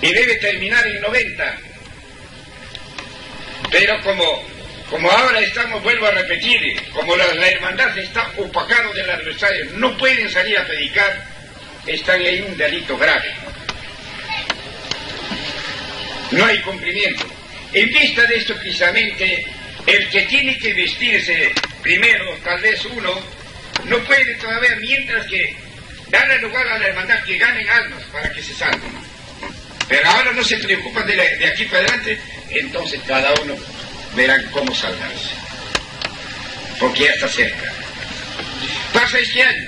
y debe terminar en 90. Pero como ahora estamos, vuelvo a repetir, como la hermandad está opacada del adversario, no pueden salir a predicar, están en un delito grave. No hay cumplimiento. En vista de esto, precisamente, el que tiene que vestirse primero, tal vez uno, no puede todavía, mientras que darle lugar a la hermandad que ganen almas para que se salven. Pero ahora no se preocupan de aquí para adelante, entonces cada uno verán cómo salvarse. Porque ya está cerca. Pasa este año.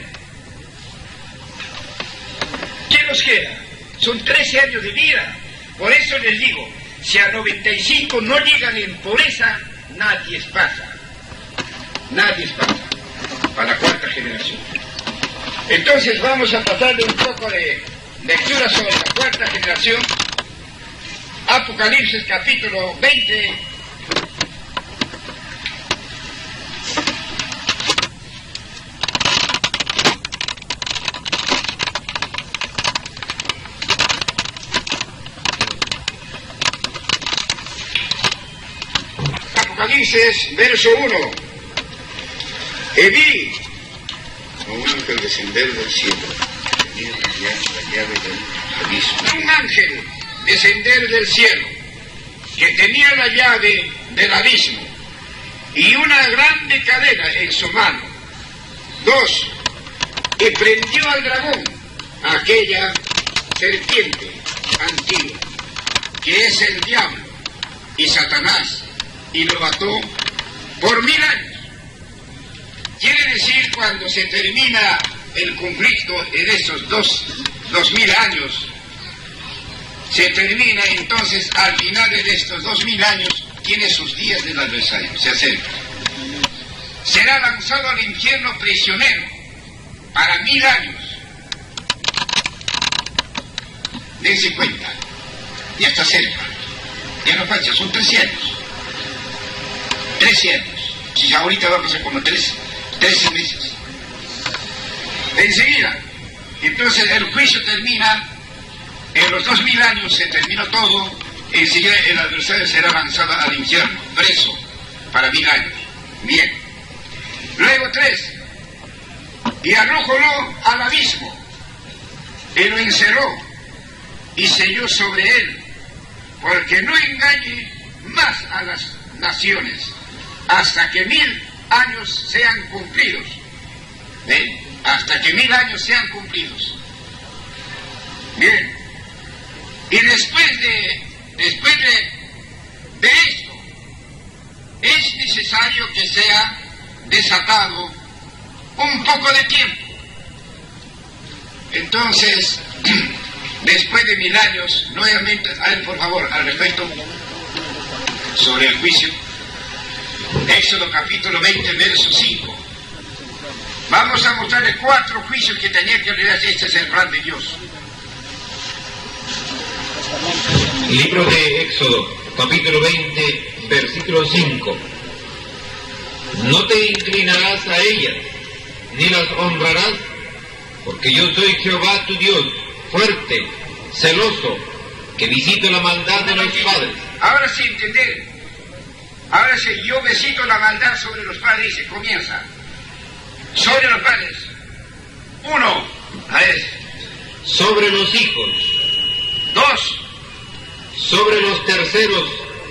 ¿Qué nos queda? Son 13 años de vida. Por eso les digo, si a 95 no llegan en pobreza, nadie pasa. Nadie pasa. Para la cuarta generación. Entonces vamos a pasarle un poco de lectura sobre la cuarta generación. Apocalipsis capítulo 20. Apocalipsis, verso 1. Y vi un ángel descender del cielo, tenía la llave del abismo. Un ángel descender del cielo, que tenía la llave del abismo, y una grande cadena en su mano. 2. Y prendió al dragón, aquella serpiente antigua, que es el diablo y Satanás, y lo mató por 1000 años. Quiere decir, cuando se termina el conflicto en estos 2000 años, se termina entonces, al final de estos 2000 años, tiene sus días del adversario, se acerca. Será lanzado al infierno prisionero para 1000 años. Dense cuenta, ya está cerca, ya no falta, son 13 años. 13 años, si ya ahorita va a pasar como 13 meses. Enseguida, entonces el juicio termina, en los 2000 años se terminó todo, enseguida el adversario será lanzado al infierno, preso, para 1000 años. Bien. Luego 3, y arrójolo al abismo, y lo encerró, y selló sobre él, porque no engañe más a las naciones, hasta que 1000 años sean cumplidos. ¿Ven? Hasta que 1000 años sean cumplidos. Bien. Y después de esto, es necesario que sea desatado un poco de tiempo. Entonces, después de 1000 años, nuevamente, a ver, por favor, al respecto, sobre el juicio. Éxodo capítulo 20, verso 5. Vamos a mostrarle 4 juicios que tenía que realizar. Este es el plan de Dios. Libro de Éxodo, capítulo 20, versículo 5. No te inclinarás a ellas, ni las honrarás, porque yo soy Jehová tu Dios, fuerte, celoso, que visito la maldad de los padres. Ahora sí, entender. Ahora sí, yo visito la maldad sobre los padres, y se comienza. Sobre los padres. 1, a ver. Sobre los hijos. 2. Sobre los terceros.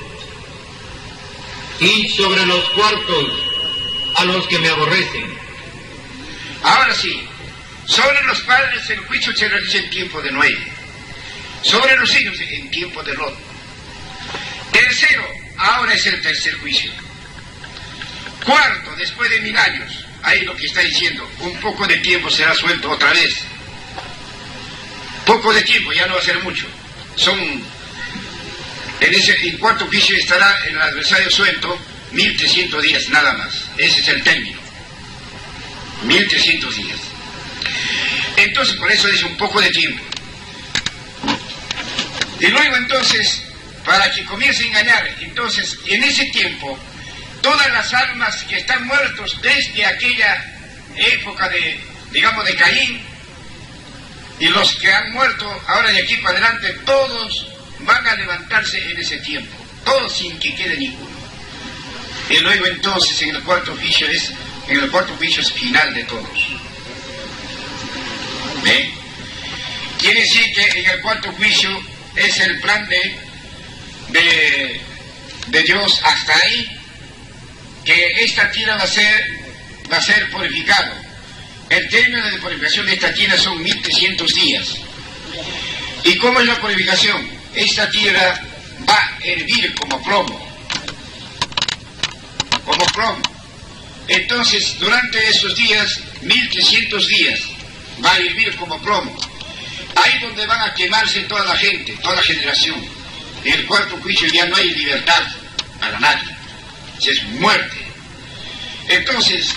Y sobre los cuartos, a los que me aborrecen. Ahora sí, sobre los padres el juicio se realiza en tiempo de Noé. Sobre los hijos en tiempo de Lot. Tercero, ahora es el tercer juicio. Cuarto, después de 1000 años, ahí lo que está diciendo, un poco de tiempo será suelto otra vez. Poco de tiempo, ya no va a ser mucho. En cuarto juicio estará el adversario suelto 1300 días, nada más. Ese es el término. 1300 días. Entonces, por eso dice un poco de tiempo. Y luego entonces, para que comience a engañar, entonces, en ese tiempo, todas las almas que están muertos desde aquella época de, Caín, y los que han muerto ahora de aquí para adelante, todos van a levantarse en ese tiempo, todos sin que quede ninguno. Y luego entonces en el cuarto juicio es final de todos. ¿Ve? Quiere decir que en el cuarto juicio es el plan de Dios hasta ahí, que esta tierra va a ser purificado. El término de purificación de esta tierra son 1300 días. ¿Y cómo es la purificación? Esta tierra va a hervir como plomo. Como plomo. Entonces, durante esos días, 1300 días, va a hervir como plomo. Ahí donde van a quemarse toda la gente, toda la generación. En el cuarto juicio ya no hay libertad para nadie. Es muerte. Entonces,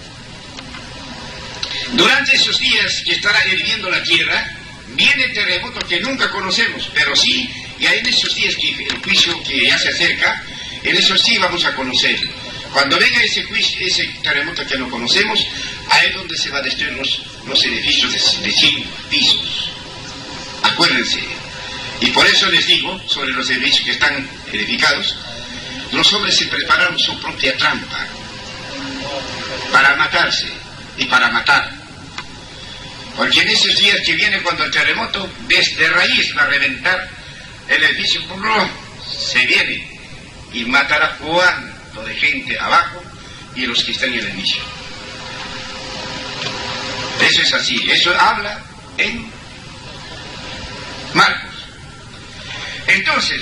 durante esos días que estará hirviendo la tierra, viene terremoto que nunca conocemos, pero sí, y en esos días que el juicio que ya se acerca, en esos sí vamos a conocer. Cuando venga ese terremoto que no conocemos, ahí es donde se va a destruir los edificios de 100 pisos. Acuérdense. Y por eso les digo, sobre los edificios que están edificados, los hombres se prepararon su propia trampa para matarse y para matar. Porque en esos días que viene, cuando el terremoto desde raíz va a reventar el edificio, se viene y matará cuanto de gente abajo y los que están en el edificio. Eso es así, eso habla en Marcos. Entonces,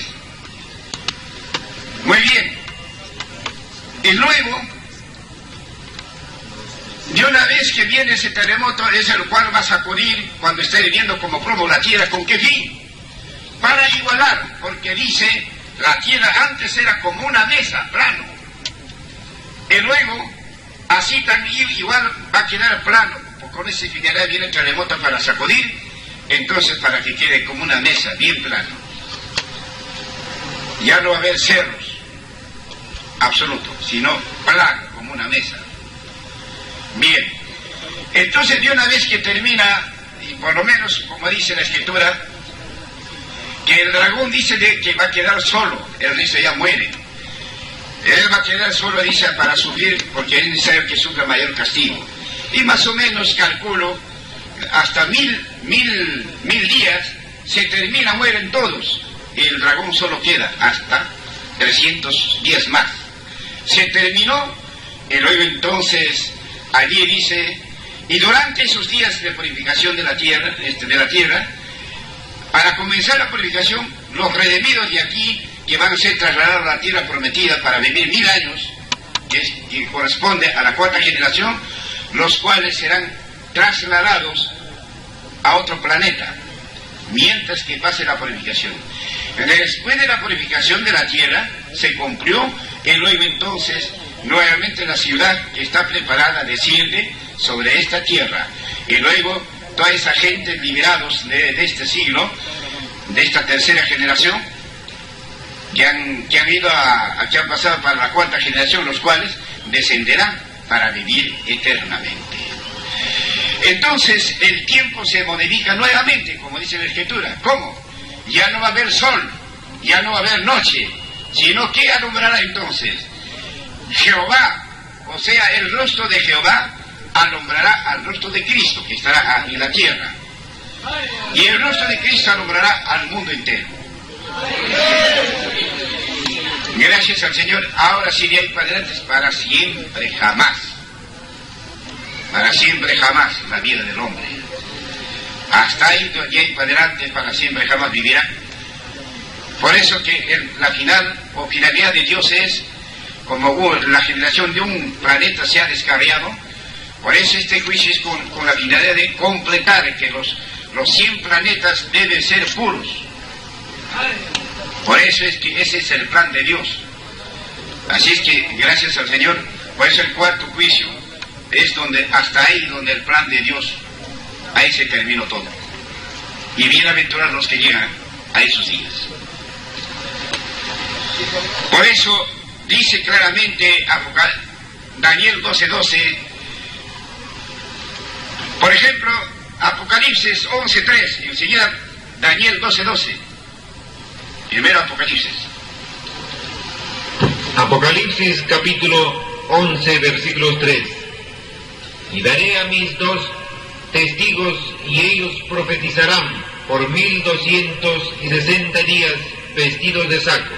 muy bien, y luego, de una vez que viene ese terremoto, es el cual va a sacudir cuando esté hirviendo como plomo la tierra. ¿Con qué fin? Para igualar, porque dice, la tierra antes era como una mesa, plano, y luego, así también igual va a quedar plano. Con ese finalidad viene el terremoto para sacudir, entonces para que quede como una mesa, bien plano. Ya no va a haber cerros absolutos, sino plano, como una mesa. Bien, entonces de una vez que termina, y por lo menos como dice la escritura, que el dragón dice que va a quedar solo, él dice ya muere. Él va a quedar solo, dice, para sufrir, porque es necesario que sufra mayor castigo. Y más o menos calculo, hasta mil días, se termina, mueren todos. Y el dragón solo queda hasta 300 días más. Se terminó, y luego entonces, allí dice, y durante esos días de purificación de la tierra, para comenzar la purificación, los redimidos de aquí, que van a ser trasladados a la tierra prometida para vivir 1000 años, que corresponde a la cuarta generación, los cuales serán trasladados a otro planeta, mientras que pase la purificación. Después de la purificación de la tierra, se cumplió, y luego entonces, nuevamente la ciudad que está preparada desciende sobre esta tierra, y luego toda esa gente liberados de este siglo, de esta tercera generación, que han pasado para la cuarta generación, los cuales descenderán para vivir eternamente. Entonces el tiempo se modifica nuevamente, como dice la escritura. ¿Cómo? Ya no va a haber sol, ya no va a haber noche, sino que alumbrará entonces Jehová, o sea, el rostro de Jehová alumbrará al rostro de Cristo, que estará en la tierra, y el rostro de Cristo alumbrará al mundo entero. Gracias al Señor. Ahora sí de ahí para adelante, para siempre jamás. Para siempre jamás la vida del hombre. Hasta ahí de ahí para adelante, para siempre jamás vivirá. Por eso que la finalidad de Dios es, como la generación de un planeta se ha descarriado, por eso este juicio es con la finalidad de completar que los 100 planetas deben ser puros. Por eso es que ese es el plan de Dios. Así es que, gracias al Señor, por eso el cuarto juicio es donde, hasta ahí donde el plan de Dios, ahí se terminó todo. Y bienaventurados los que llegan a esos días. Por eso dice claramente Daniel 12:12, por ejemplo, Apocalipsis 11:3, y enseguida Daniel 12:12. Primero Apocalipsis. Apocalipsis capítulo 11, versículos 3. Y daré a mis 2 testigos, y ellos profetizarán por 1260 días vestidos de saco.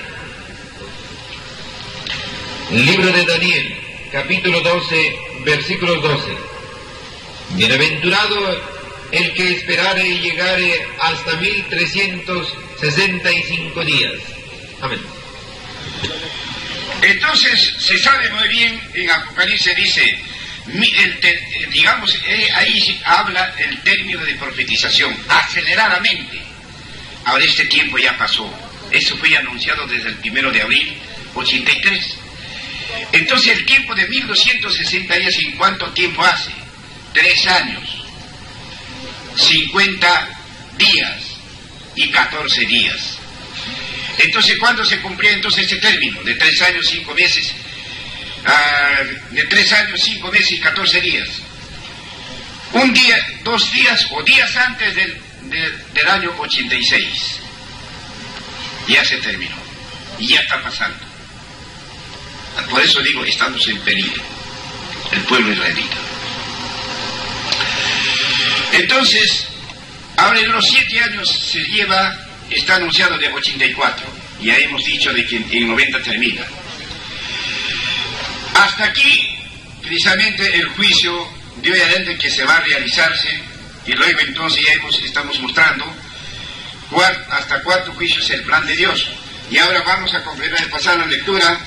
Libro de Daniel, capítulo 12, versículos 12. Bienaventurado el que esperare y llegare hasta 1365 días. Amén. Entonces se sabe muy bien, en Apocalipsis dice, ahí habla el término de profetización, aceleradamente. Ahora este tiempo ya pasó, eso fue anunciado desde el 1 de abril 83. Entonces el tiempo de 1260 días, ¿en cuánto tiempo hace? 3 años, 50 días y 14 días. Entonces, ¿cuándo se cumplía entonces este término? De 3 años, 5 meses, de 3 años, 5 meses y 14 días. Un día, 2 días o días antes del año 86. Ya se terminó. Y ya está pasando. Por eso digo, estamos en peligro. El pueblo israelita. Entonces, ahora en los 7 años se lleva... Está anunciado de 84, ya hemos dicho de que en 90 termina. Hasta aquí, precisamente, el juicio de hoy adelante que se va a realizarse, y luego entonces ya estamos mostrando hasta 4 juicios el plan de Dios. Y ahora vamos a pasar la lectura.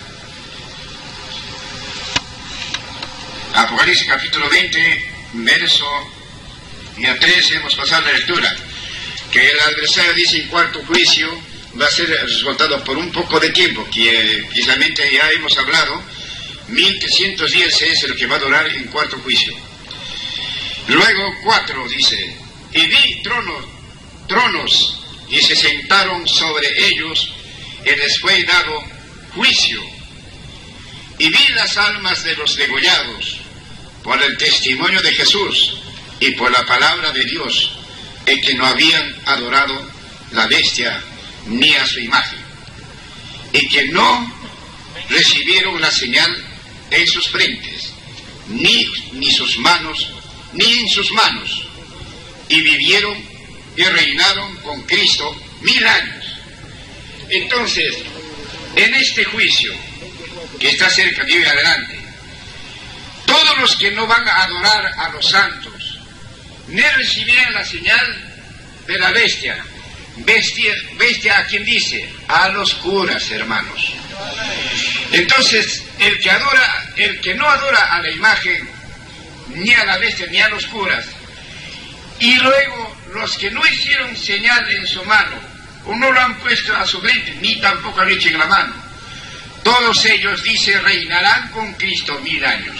Apocalipsis capítulo 20, verso 13, hemos pasado la lectura. Que el adversario dice en 4 juicio va a ser resultado por un poco de tiempo, que precisamente ya hemos hablado, 1300 días es el que va a durar en 4 juicio. Luego 4 dice, y vi tronos, y se sentaron sobre ellos, y les fue dado juicio. Y vi las almas de los degollados, por el testimonio de Jesús, y por la palabra de Dios, en que no habían adorado la bestia ni a su imagen, y que no recibieron la señal en sus frentes, ni sus manos, ni en sus manos, y vivieron y reinaron con Cristo 1000 años. Entonces, en este juicio, que está cerca de hoy adelante, todos los que no van a adorar a los santos, ni recibían la señal de la bestia. Bestia a quien dice, a los curas, hermanos. Entonces, el que no adora a la imagen, ni a la bestia, ni a los curas, y luego los que no hicieron señal en su mano, o no lo han puesto a su frente, ni tampoco lo echen en la mano, todos ellos, dice, reinarán con Cristo 1000 años.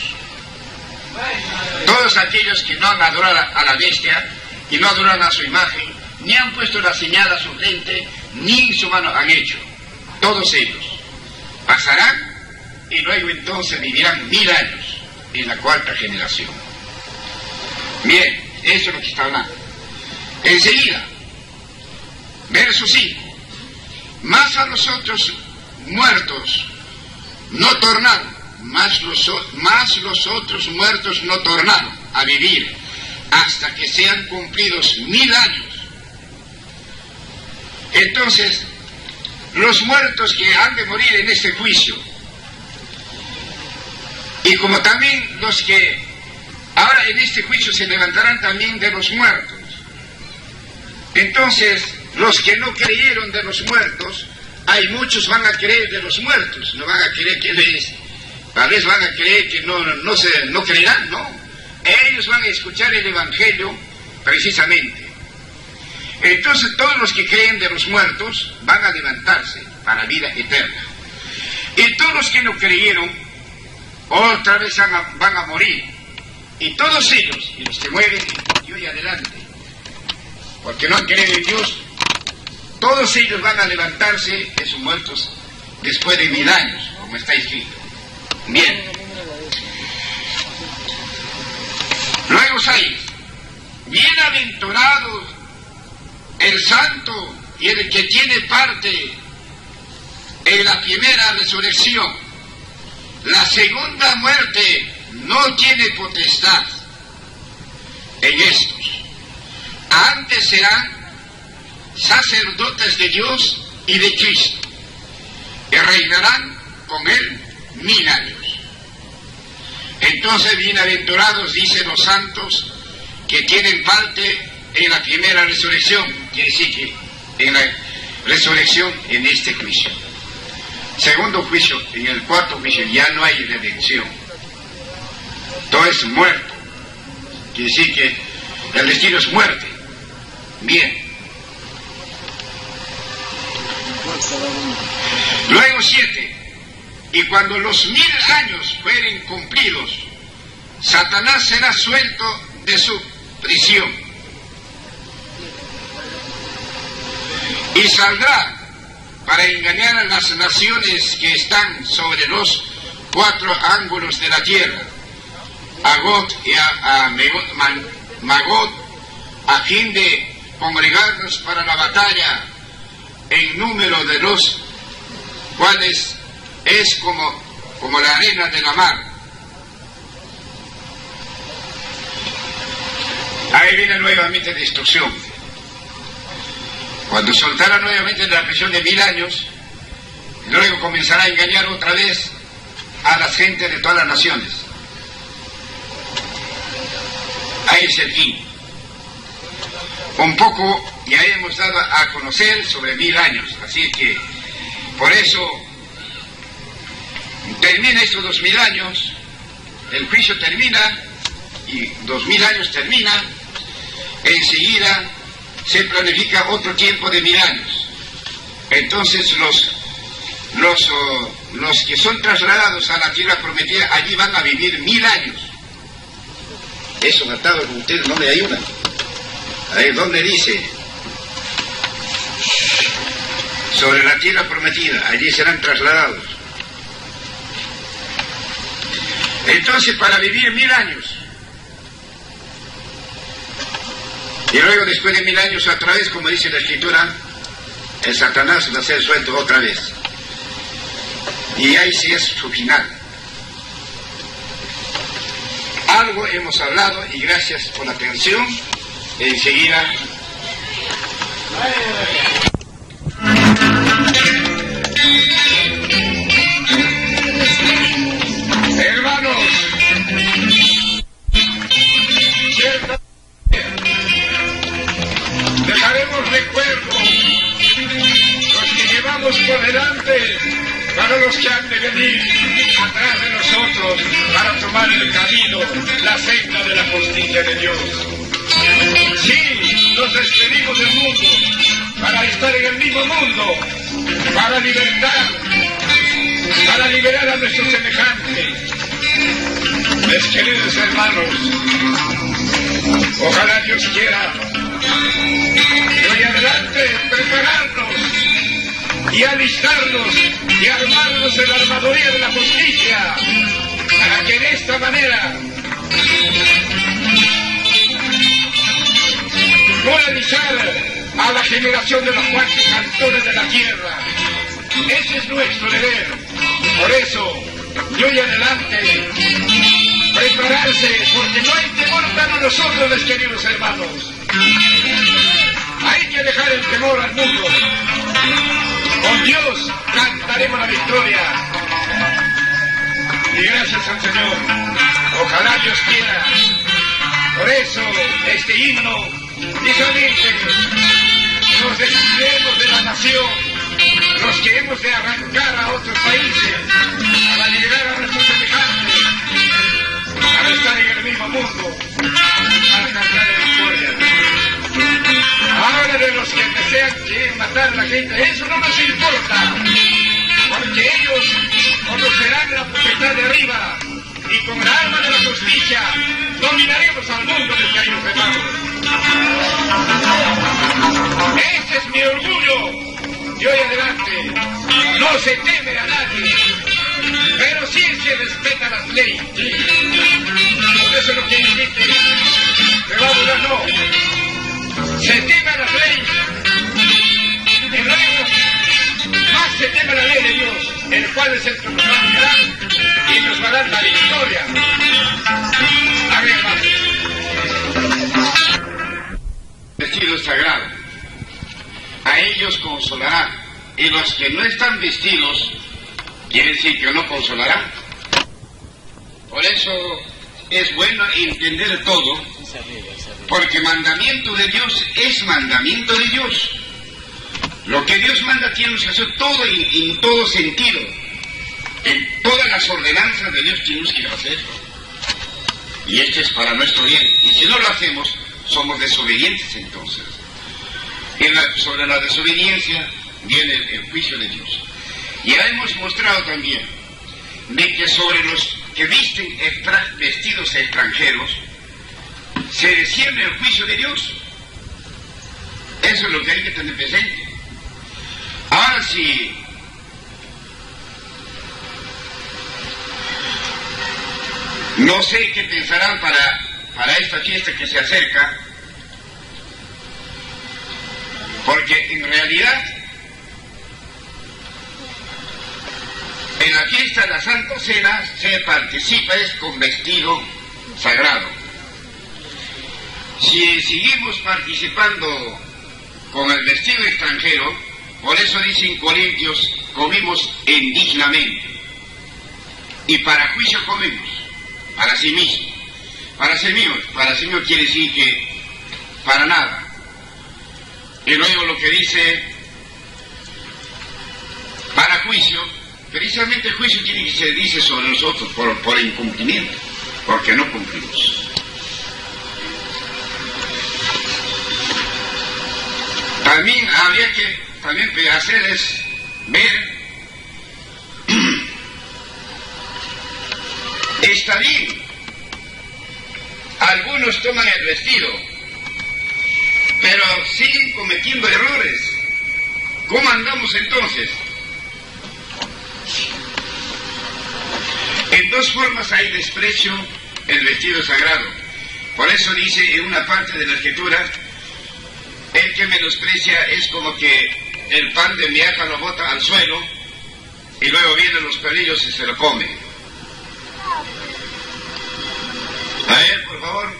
Todos aquellos que no han adorado a la bestia y no adoran a su imagen, ni han puesto la señal a su frente, ni en su mano han hecho. Todos ellos pasarán y luego entonces vivirán 1000 años en la 4ª generación. Bien, eso es lo que está hablando. Enseguida, verso 5. Más a los otros muertos no tornaron, más los otros muertos no tornaron a vivir hasta que sean cumplidos 1000 años. Entonces, los muertos que han de morir en este juicio, y como también los que ahora en este juicio se levantarán también de los muertos, entonces los que no creyeron de los muertos, hay muchos van a creer de los muertos, no van a creer que tal vez van a creer que no creerán, no. Ellos van a escuchar el Evangelio precisamente. Entonces todos los que creen de los muertos van a levantarse para vida eterna. Y todos los que no creyeron, otra vez van a morir. Y todos ellos, y los que mueren de hoy adelante, porque no han creído en Dios, todos ellos van a levantarse de sus muertos después de 1000 años, como está escrito. Bien. Luego 6. Bienaventurado el santo y el que tiene parte la primera resurrección. La segunda muerte no tiene potestad en estos. Antes serán sacerdotes de Dios y de Cristo, y reinarán con él 1000 años. Entonces, bienaventurados, dicen los santos, que tienen parte en la primera resurrección, quiere decir que en la resurrección en este juicio. Segundo juicio, en el cuarto juicio ya no hay redención, todo es muerto, quiere decir que el destino es muerte. Bien. Luego 7. Y cuando los 1000 años fueren cumplidos, Satanás será suelto de su prisión y saldrá para engañar a las naciones que están sobre los 4 ángulos de la tierra, a Gog y a Magog, a fin de congregarnos para la batalla, en número de los cuales es como la arena de la mar. Ahí viene nuevamente destrucción. Cuando soltará nuevamente la prisión de 1000 años, luego comenzará a engañar otra vez a las gentes de todas las naciones. Ahí es el fin. Un poco ya hemos dado a conocer sobre 1000 años, así que por eso termina estos 2000 años, el juicio termina y 2000 años termina, enseguida se planifica otro tiempo de 1000 años. Entonces los que son trasladados a la tierra prometida, allí van a vivir 1000 años. Eso tratado con ustedes no me ayuda. Ahí es donde dice sobre la tierra prometida, allí serán trasladados. Entonces, para vivir 1000 años, y luego después de 1000 años otra vez, como dice la Escritura, el Satanás va a ser suelto otra vez, y ahí sí es su final. Algo hemos hablado y gracias por la atención. Enseguida hermanos, dejaremos recuerdos los que llevamos por delante para los que han de venir atrás de nosotros para tomar el camino, la senda de la justicia de Dios. Sí, nos despedimos del mundo para estar en el mismo mundo, para liberar a nuestros semejantes. Mis queridos hermanos, ojalá Dios quiera de hoy adelante prepararnos y alistarnos y armarnos en la armaduría de la justicia, para que de esta manera moralizar a la generación de los 4 cantones de la tierra. Ese es nuestro deber. Por eso, de hoy adelante, prepararse, porque no hay temor para nosotros, mis queridos hermanos. Hay que dejar el temor al mundo. Con Dios cantaremos la victoria. Y gracias al Señor. Ojalá Dios quiera. Por eso, este himno dice: nos desviemos de la nación, los que hemos de arrancar a otros países para liberar a nuestros semejantes, para estar en el mismo mundo, para cantar la victoria. Ahora, de los que quieren matar a la gente, eso no nos importa, porque ellos conocerán la potestad de arriba, y con la arma de la justicia dominaremos al mundo, mis queridos hermanos. Ese es mi orgullo. De hoy adelante no se teme a nadie, pero sí se respeta las leyes. Por eso lo que dice, pero ahora no. Se teme a las leyes, y luego más se teme la ley de Dios. el cual es el que nos va a quedar y nos va a dar la victoria. Amén, hermanos. Vestido sagrado, a ellos consolará, y los que no están vestidos, quiere decir que no consolará. Por eso es bueno entender todo, porque mandamiento de Dios es mandamiento de Dios. Lo que Dios manda tiene que hacer todo en todo sentido. En todas las ordenanzas de Dios tenemos que hacerlo. Y esto es para nuestro bien. Y si no lo hacemos, somos desobedientes entonces. Sobre la desobediencia viene el juicio de Dios. Ya hemos mostrado también de que sobre los que visten vestidos extranjeros se desciende el juicio de Dios. Eso es lo que hay que tener presente. Ahora sí, no sé qué pensarán para esta fiesta que se acerca, porque en realidad en la fiesta de la Santa Cena se participa es con vestido sagrado. Si seguimos participando con el vestido extranjero, por eso dicen Corintios, comimos indignamente. Y para juicio comemos, para sí mismo. Para sí mismo quiere decir que para nada. Y luego lo que dice, para juicio, precisamente el juicio tiene que se dice sobre nosotros por incumplimiento, porque no cumplimos. También habría que hacerles ver, está bien, algunos toman el vestido, pero siguen cometiendo errores. ¿Cómo andamos entonces? En dos formas hay desprecio el vestido sagrado. Por eso dice en una parte de la Escritura, el que menosprecia es como que el pan de miaja lo bota al suelo y luego vienen los perrillos y se lo comen. A ver, por favor.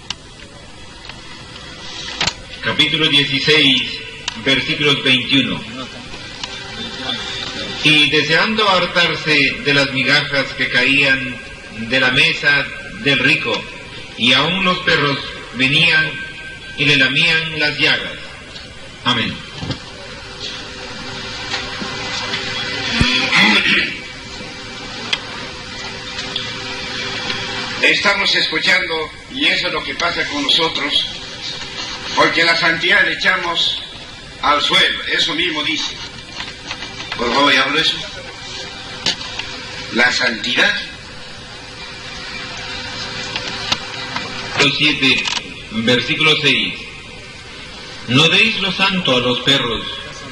Capítulo 16, versículos 21. Y deseando hartarse de las migajas que caían de la mesa del rico, y aún los perros venían y le lamían las llagas. Amén. Estamos escuchando, y eso es lo que pasa con nosotros, porque la santidad le echamos al suelo, eso mismo dice. Por favor, ¿ya hablo eso? La santidad. Capítulo 7, versículo 6. No deis lo santo a los perros,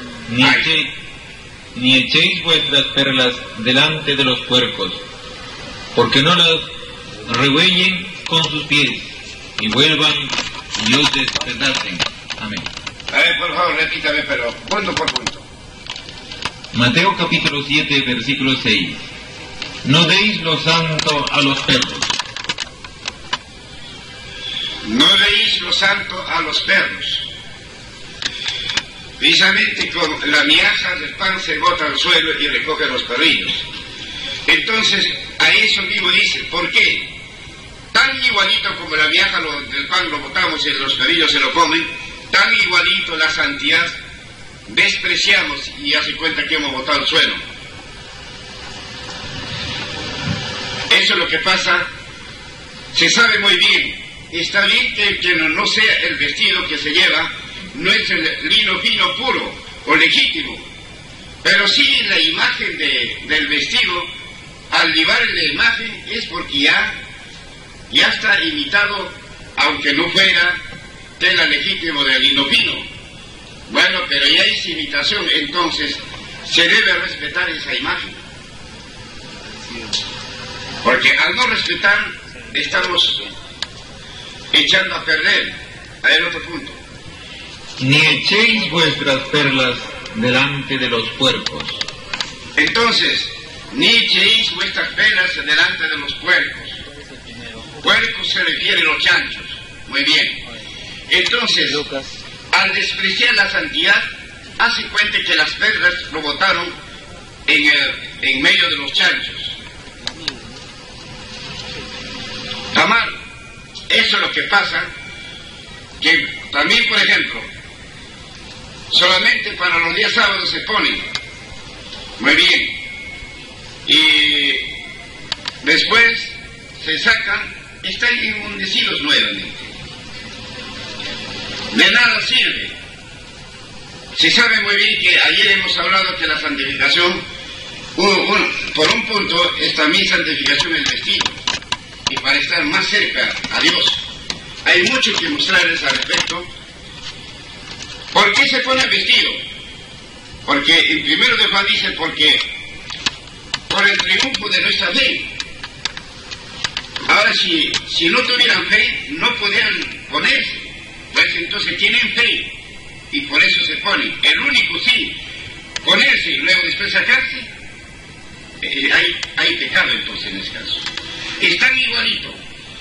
ni echéis vuestras perlas delante de los puercos, porque no las rehuellen con sus pies, y vuelvan y os despedacen. Amén. A ver, por favor, repítame, pero punto por punto. Mateo capítulo 7, versículo 6. No deis lo santo a los perros. No deis lo santo a los perros. Precisamente con la miaja del pan se bota al suelo y recoge los perrillos. Entonces, a eso mismo dice, ¿por qué? Tan igualito como la miaja del pan lo botamos y los perrillos se lo comen, tan igualito la santidad despreciamos y hace cuenta que hemos botado al suelo. Eso es lo que pasa. Se sabe muy bien. Está bien que no sea el vestido que se lleva, no es el lino fino puro o legítimo, pero sí la imagen del vestido. Al llevar la imagen es porque ya está imitado, aunque no fuera tela legítimo del lino fino. Bueno, pero ya es imitación, entonces se debe respetar esa imagen, porque al no respetar estamos echando a perder. A ver, otro punto. Ni echéis vuestras perlas delante de los puercos. Entonces, Nietzsche hizo estas velas delante de los puercos. Puercos se refiere a los chanchos. Muy bien. Entonces, al despreciar la santidad, hace cuenta que las velas lo botaron en medio de los chanchos. Está mal. Eso es lo que pasa, que también, por ejemplo, solamente para los días sábados se ponen. Muy bien. Y después se sacan, están enmudecidos nuevamente. De nada sirve. Se sabe muy bien que ayer hemos hablado que la santificación, por un punto, es también santificación el vestido. Y para estar más cerca a Dios. Hay mucho que mostrarles al respecto. ¿Por qué se pone el vestido? Porque en 1 de Juan dice, porque por el triunfo de nuestra fe. Ahora, si no tuvieran fe, no podrían ponerse. Pues entonces tienen fe y por eso se ponen. El único sí, ponerse y luego después sacarse, hay pecado entonces en ese caso. Están igualitos.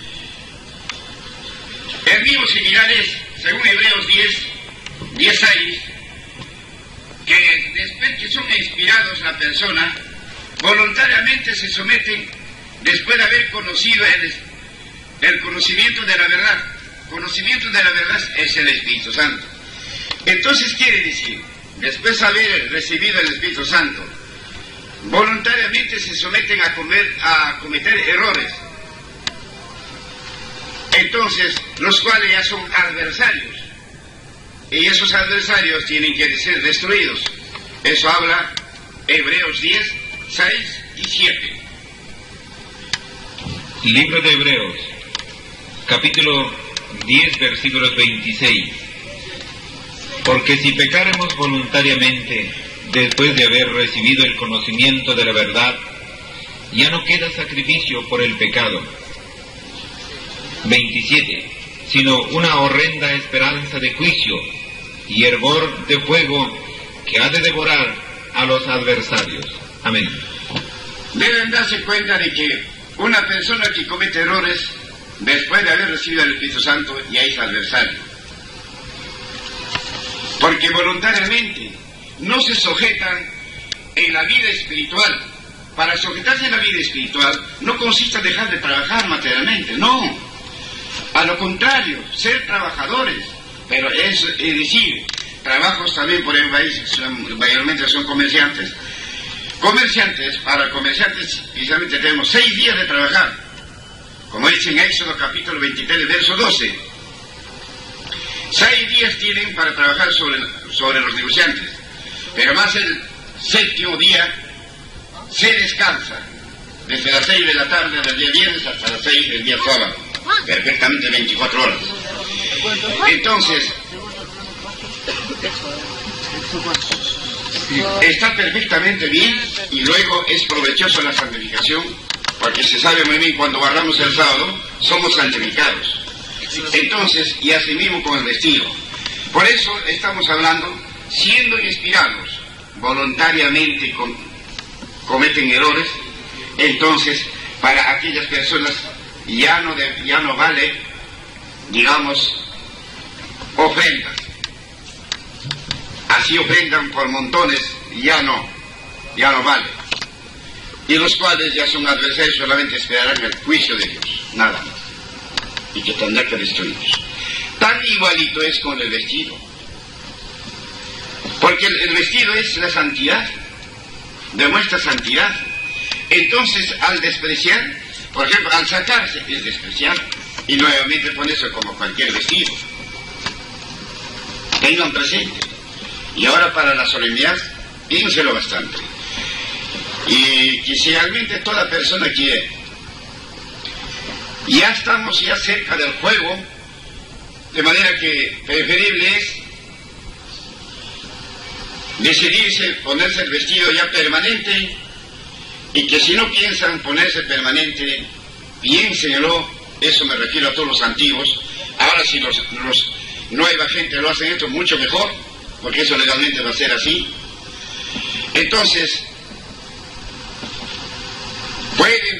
El mismo similar es, según Hebreos 10:6, que después que son inspirados la persona, voluntariamente se someten después de haber conocido el conocimiento de la verdad. Conocimiento de la verdad es el Espíritu Santo. Entonces quiere decir, después de haber recibido el Espíritu Santo, voluntariamente se someten a cometer errores. Entonces, los cuales ya son adversarios. Y esos adversarios tienen que ser destruidos. Eso habla Hebreos 10:6 y 7. Libro de Hebreos, capítulo 10, versículos 26. Porque si pecáremos voluntariamente, después de haber recibido el conocimiento de la verdad, ya no queda sacrificio por el pecado. 27. Sino una horrenda esperanza de juicio y hervor de fuego que ha de devorar a los adversarios. Amén. Deben darse cuenta de que una persona que comete errores después de haber recibido el Espíritu Santo ya es adversario. Porque voluntariamente no se sujetan en la vida espiritual. Para sujetarse en la vida espiritual no consiste en dejar de trabajar materialmente, no. A lo contrario, ser trabajadores. Pero es decir, trabajos también por el país, mayormente son comerciantes. Para comerciantes, precisamente tenemos 6 días de trabajar. Como dice en Éxodo capítulo 23, verso 12. 6 días tienen para trabajar sobre los negociantes. Pero más el 7º día se descansa. Desde las 6 de la tarde del día viernes hasta las 6 del día sábado. Perfectamente 24 horas. Entonces, está perfectamente bien y luego es provechoso la santificación, porque se sabe muy bien cuando guardamos el sábado somos santificados. Entonces, y así mismo con el vestido. Por eso estamos hablando, siendo inspirados, voluntariamente cometen errores. Entonces, para aquellas personas ya no vale, digamos, ofrendas. Así ofrendan por montones, ya no vale. Y los cuales ya son adversarios, solamente esperarán el juicio de Dios, nada más. Y que tendrá que destruirlos. Tan igualito es con el vestido. Porque el vestido es la santidad, demuestra santidad. Entonces, al despreciar, por ejemplo, al sacarse es despreciar, y nuevamente ponerse como cualquier vestido. Tengan presente. Y ahora para la solemnidad, piénselo bastante. Y que si realmente toda persona quiere, ya estamos ya cerca del juego, de manera que preferible es decidirse ponerse el vestido ya permanente, y que si no piensan ponerse permanente, piénsenlo. Eso me refiero a todos los antiguos. Ahora si los nueva gente lo hacen esto, mucho mejor, porque eso legalmente va a ser así. Entonces,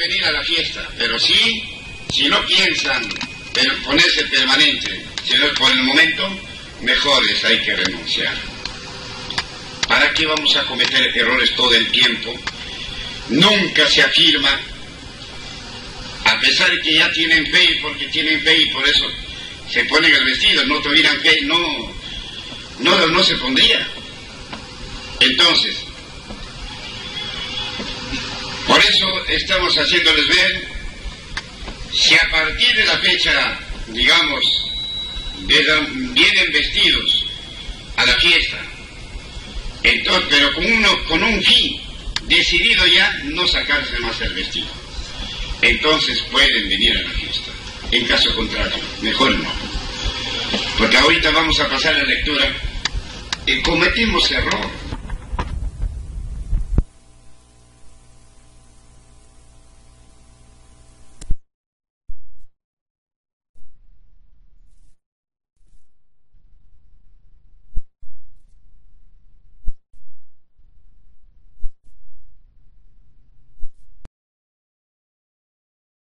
venir a la fiesta, pero sí, si no piensan ponerse permanente, sino por el momento, mejor les hay que renunciar. ¿Para qué vamos a cometer errores todo el tiempo? Nunca se afirma, a pesar de que ya tienen fe, porque tienen fe y por eso se ponen el vestido. No tuvieran fe, no se pondría. Entonces, por eso estamos haciéndoles ver, si a partir de la fecha, digamos, vienen vestidos a la fiesta, entonces, pero con un fin decidido ya, no sacarse más el vestido, entonces pueden venir a la fiesta. En caso contrario, mejor no. Porque ahorita vamos a pasar la lectura y cometimos error.